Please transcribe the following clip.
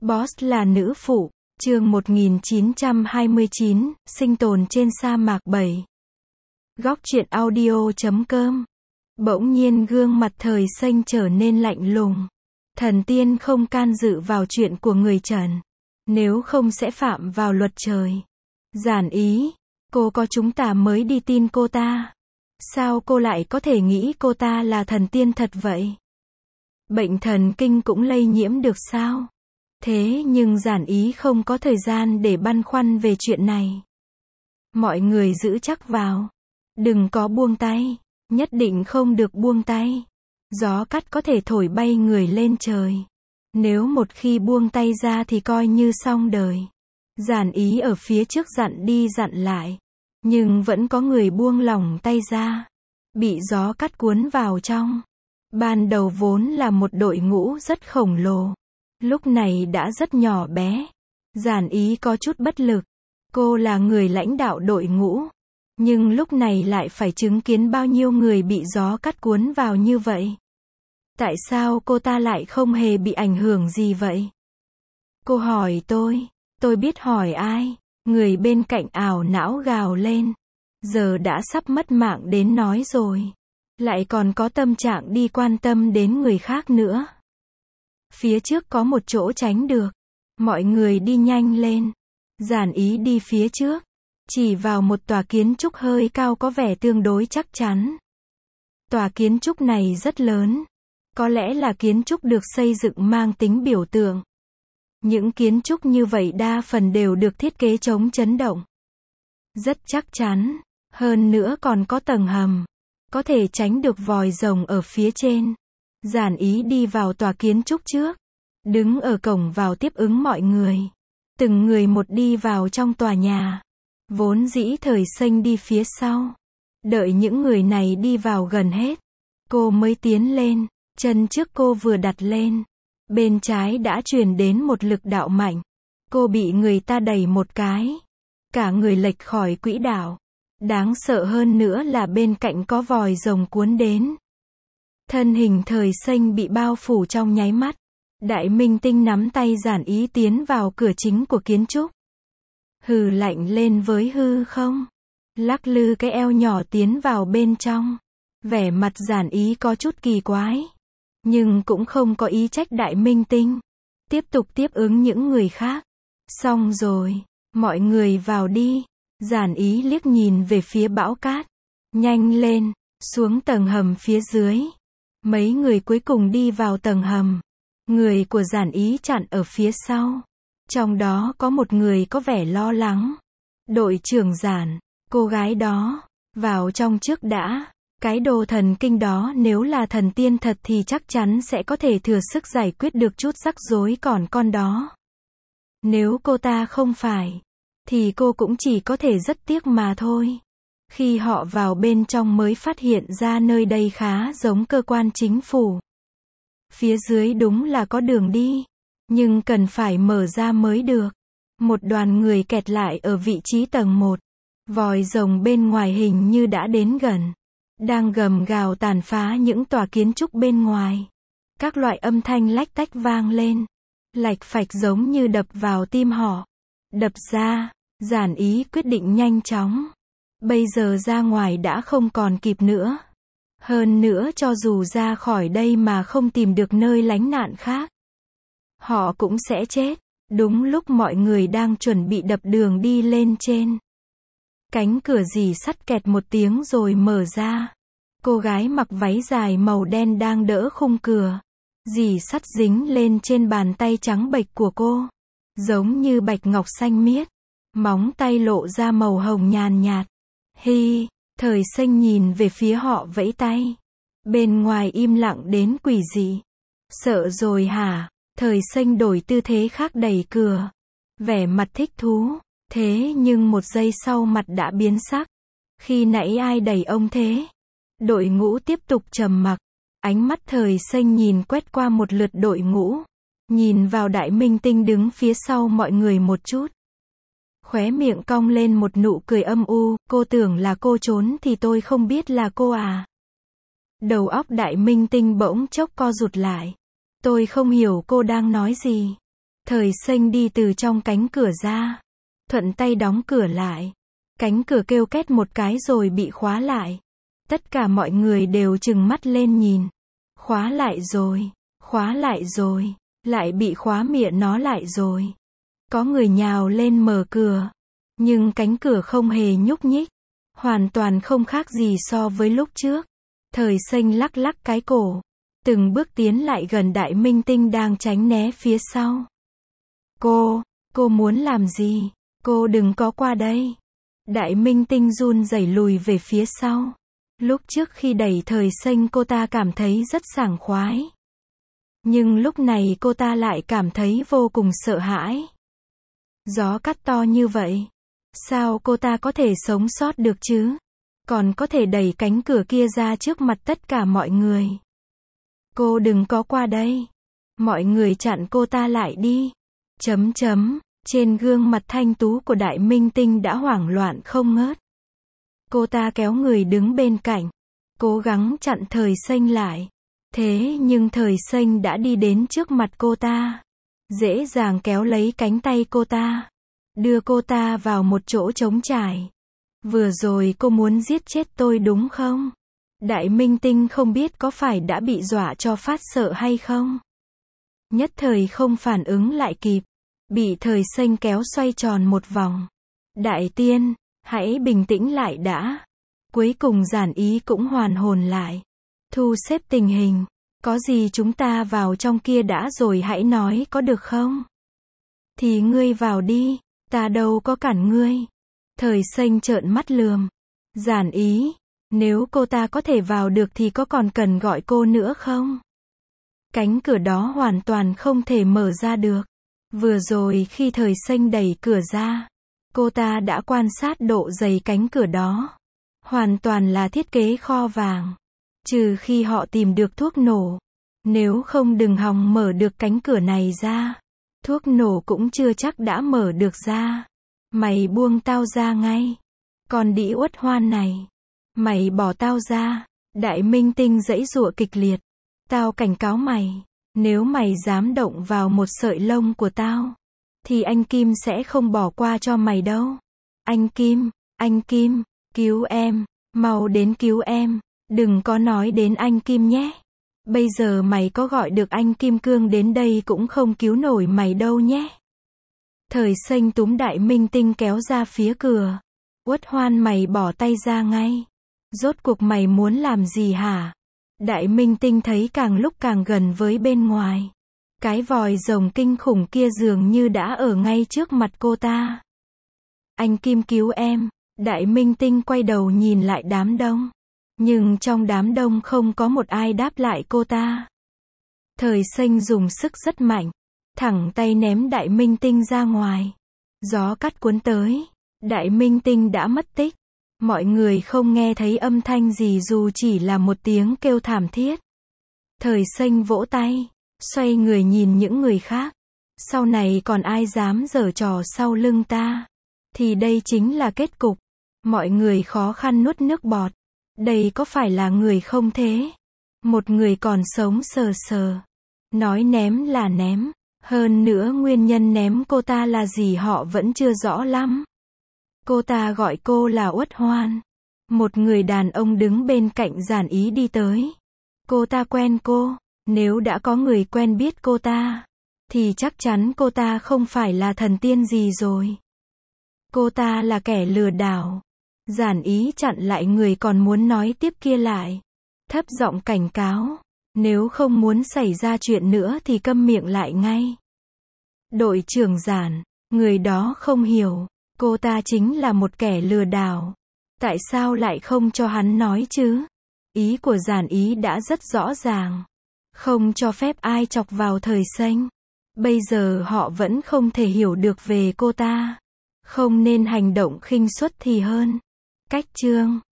Boss là nữ phụ, chương 1929, sinh tồn trên sa mạc 7. Góc truyện audio.com. Bỗng nhiên gương mặt Thời Xanh trở nên lạnh lùng. Thần tiên không can dự vào chuyện của người trần. Nếu không sẽ phạm vào luật trời. Giản ý, cô có chúng ta mới đi tin cô ta. Sao cô lại có thể nghĩ cô ta là thần tiên thật vậy? Bệnh thần kinh cũng lây nhiễm được sao? Thế nhưng Giản ý không có thời gian để băn khoăn về chuyện này. Mọi người giữ chắc vào. Đừng có buông tay. Nhất định không được buông tay. Gió cắt có thể thổi bay người lên trời. Nếu một khi buông tay ra thì coi như xong đời. Giản ý ở phía trước dặn đi dặn lại. Nhưng vẫn có người buông lỏng tay ra. Bị gió cắt cuốn vào trong. Ban đầu vốn là một đội ngũ rất khổng lồ. Lúc này đã rất nhỏ bé. Giản ý có chút bất lực. Cô là người lãnh đạo đội ngũ. Nhưng lúc này lại phải chứng kiến bao nhiêu người bị gió cắt cuốn vào như vậy. Tại sao cô ta lại không hề bị ảnh hưởng gì vậy? Cô hỏi tôi biết hỏi ai? Người bên cạnh ảo não gào lên. Giờ đã sắp mất mạng đến nói rồi. Lại còn có tâm trạng đi quan tâm đến người khác nữa. Phía trước có một chỗ tránh được. Mọi người đi nhanh lên. Giản ý đi phía trước. Chỉ vào một tòa kiến trúc hơi cao có vẻ tương đối chắc chắn. Tòa kiến trúc này rất lớn. Có lẽ là kiến trúc được xây dựng mang tính biểu tượng. Những kiến trúc như vậy đa phần đều được thiết kế chống chấn động. Rất chắc chắn. Hơn nữa còn có tầng hầm. Có thể tránh được vòi rồng ở phía trên. Giản ý đi vào tòa kiến trúc trước. Đứng ở cổng vào tiếp ứng mọi người. Từng người một đi vào trong tòa nhà. Vốn dĩ Thời Xanh đi phía sau. Đợi những người này đi vào gần hết. Cô mới tiến lên. Chân trước cô vừa đặt lên. Bên trái đã truyền đến một lực đạo mạnh. Cô bị người ta đẩy một cái. Cả người lệch khỏi quỹ đạo. Đáng sợ hơn nữa là bên cạnh có vòi rồng cuốn đến. Thân hình Thời Xanh bị bao phủ trong nháy mắt. Đại minh tinh nắm tay Giản ý tiến vào cửa chính của kiến trúc. Hừ lạnh lên với hư không. Lắc lư cái eo nhỏ tiến vào bên trong. Vẻ mặt Giản ý có chút kỳ quái. Nhưng cũng không có ý trách đại minh tinh. Tiếp tục tiếp ứng những người khác. Xong rồi. Mọi người vào đi. Giản ý liếc nhìn về phía bão cát. Nhanh lên. Xuống tầng hầm phía dưới. Mấy người cuối cùng đi vào tầng hầm. Người của Giản ý chặn ở phía sau. Trong đó có một người có vẻ lo lắng. Đội trưởng Giản, cô gái đó, vào trong trước đã. Cái đồ thần kinh đó nếu là thần tiên thật thì chắc chắn sẽ có thể thừa sức giải quyết được chút rắc rối còn con đó. Nếu cô ta không phải, thì cô cũng chỉ có thể rất tiếc mà thôi. Khi họ vào bên trong mới phát hiện ra nơi đây khá giống cơ quan chính phủ. Phía dưới đúng là có đường đi. Nhưng cần phải mở ra mới được. Một đoàn người kẹt lại ở vị trí tầng 1. Vòi rồng bên ngoài hình như đã đến gần. Đang gầm gào tàn phá những tòa kiến trúc bên ngoài. Các loại âm thanh lách tách vang lên. Lạch phạch giống như đập vào tim họ. Đập ra, Giản ý quyết định nhanh chóng. Bây giờ ra ngoài đã không còn kịp nữa. Hơn nữa cho dù ra khỏi đây mà không tìm được nơi lánh nạn khác. Họ cũng sẽ chết. Đúng lúc mọi người đang chuẩn bị đập đường đi lên trên. Cánh cửa rì sắt kẹt một tiếng rồi mở ra. Cô gái mặc váy dài màu đen đang đỡ khung cửa. Rì sắt dính lên trên bàn tay trắng bệch của cô. Giống như bạch ngọc xanh miết. Móng tay lộ ra màu hồng nhàn nhạt. Hi, Thời Xanh nhìn về phía họ vẫy tay. Bên ngoài im lặng đến quỷ dị. Sợ rồi hả? Thời Xanh đổi tư thế khác đẩy cửa. Vẻ mặt thích thú. Thế nhưng một giây sau mặt đã biến sắc. Khi nãy ai đẩy ông thế? Đội ngũ tiếp tục trầm mặc. Ánh mắt Thời Xanh nhìn quét qua một lượt đội ngũ. Nhìn vào đại minh tinh đứng phía sau mọi người một chút. Khóe miệng cong lên một nụ cười âm u. Cô tưởng là cô trốn thì tôi không biết là cô à? Đầu óc đại minh tinh bỗng chốc co rụt lại. Tôi không hiểu cô đang nói gì. Thời Xanh đi từ trong cánh cửa ra, thuận tay đóng cửa lại. Cánh cửa kêu két một cái rồi bị khóa lại. Tất cả mọi người đều trừng mắt lên nhìn. Khóa lại rồi, lại bị khóa miệng nó lại rồi. Có người nhào lên mở cửa, nhưng cánh cửa không hề nhúc nhích, hoàn toàn không khác gì so với lúc trước. Thời Xanh lắc lắc cái cổ, từng bước tiến lại gần Đại Minh Tinh đang tránh né phía sau. Cô muốn làm gì? Cô đừng có qua đây. Đại Minh Tinh run rẩy lùi về phía sau. Lúc trước khi đẩy Thời Xanh cô ta cảm thấy rất sảng khoái. Nhưng lúc này cô ta lại cảm thấy vô cùng sợ hãi. Gió cắt to như vậy. Sao cô ta có thể sống sót được chứ? Còn có thể đẩy cánh cửa kia ra trước mặt tất cả mọi người. Cô đừng có qua đây. Mọi người chặn cô ta lại đi. Trên gương mặt thanh tú của Đại Minh Tinh đã hoảng loạn không ngớt. Cô ta kéo người đứng bên cạnh, cố gắng chặn Thời Xanh lại. Thế nhưng Thời Xanh đã đi đến trước mặt cô ta, dễ dàng kéo lấy cánh tay cô ta, đưa cô ta vào một chỗ trống trải. Vừa rồi cô muốn giết chết tôi đúng không? Đại Minh Tinh không biết có phải đã bị dọa cho phát sợ hay không. Nhất thời không phản ứng lại kịp, bị Thời Xanh kéo xoay tròn một vòng. Đại tiên, hãy bình tĩnh lại đã. Cuối cùng Giản Ý cũng hoàn hồn lại. Thu xếp tình hình. Có gì chúng ta vào trong kia đã rồi hãy nói có được không? Thì ngươi vào đi, ta đâu có cản ngươi. Thời Xanh trợn mắt lườm. Giản Ý, nếu cô ta có thể vào được thì có còn cần gọi cô nữa không? Cánh cửa đó hoàn toàn không thể mở ra được. Vừa rồi khi Thời Xanh đẩy cửa ra, cô ta đã quan sát độ dày cánh cửa đó. Hoàn toàn là thiết kế kho vàng. Trừ khi họ tìm được thuốc nổ. Nếu không đừng hòng mở được cánh cửa này ra. Thuốc nổ cũng chưa chắc đã mở được ra. Mày buông tao ra ngay. Con đĩ uất hoan này. Mày bỏ tao ra. Đại Minh Tinh giãy giụa kịch liệt. Tao cảnh cáo mày. Nếu mày dám động vào một sợi lông của tao, thì anh Kim sẽ không bỏ qua cho mày đâu. Anh Kim, cứu em, mau đến cứu em, đừng có nói đến anh Kim nhé. Bây giờ mày có gọi được anh Kim Cương đến đây cũng không cứu nổi mày đâu nhé. Thời Xanh túm Đại Minh Tinh kéo ra phía cửa. Uất hoan mày bỏ tay ra ngay. Rốt cuộc mày muốn làm gì hả? Đại Minh Tinh thấy càng lúc càng gần với bên ngoài. Cái vòi rồng kinh khủng kia dường như đã ở ngay trước mặt cô ta. Anh Kim cứu em. Đại Minh Tinh quay đầu nhìn lại đám đông. Nhưng trong đám đông không có một ai đáp lại cô ta. Thời Xanh dùng sức rất mạnh. Thẳng tay ném Đại Minh Tinh ra ngoài. Gió cắt cuốn tới. Đại Minh Tinh đã mất tích. Mọi người không nghe thấy âm thanh gì dù chỉ là một tiếng kêu thảm thiết. Thời Xanh vỗ tay, xoay người nhìn những người khác. Sau này còn ai dám giở trò sau lưng ta, thì đây chính là kết cục. Mọi người khó khăn nuốt nước bọt. Đây có phải là người không thế? Một người còn sống sờ sờ. Nói ném là ném. Hơn nữa nguyên nhân ném cô ta là gì họ vẫn chưa rõ lắm. Cô ta gọi cô là Uất Hoan. Một người đàn ông đứng bên cạnh Giản Ý đi tới. Cô ta quen cô. Nếu đã có người quen biết cô ta, thì chắc chắn cô ta không phải là thần tiên gì rồi. Cô ta là kẻ lừa đảo. Giản Ý chặn lại người còn muốn nói tiếp kia lại. Thấp giọng cảnh cáo. Nếu không muốn xảy ra chuyện nữa thì câm miệng lại ngay. Đội trưởng Giản, người đó không hiểu. Cô ta chính là một kẻ lừa đảo. Tại sao lại không cho hắn nói chứ? Ý của Giản Ý đã rất rõ ràng. Không cho phép ai chọc vào Thời Xanh. Bây giờ họ vẫn không thể hiểu được về cô ta. Không nên hành động khinh suất thì hơn. Cách chương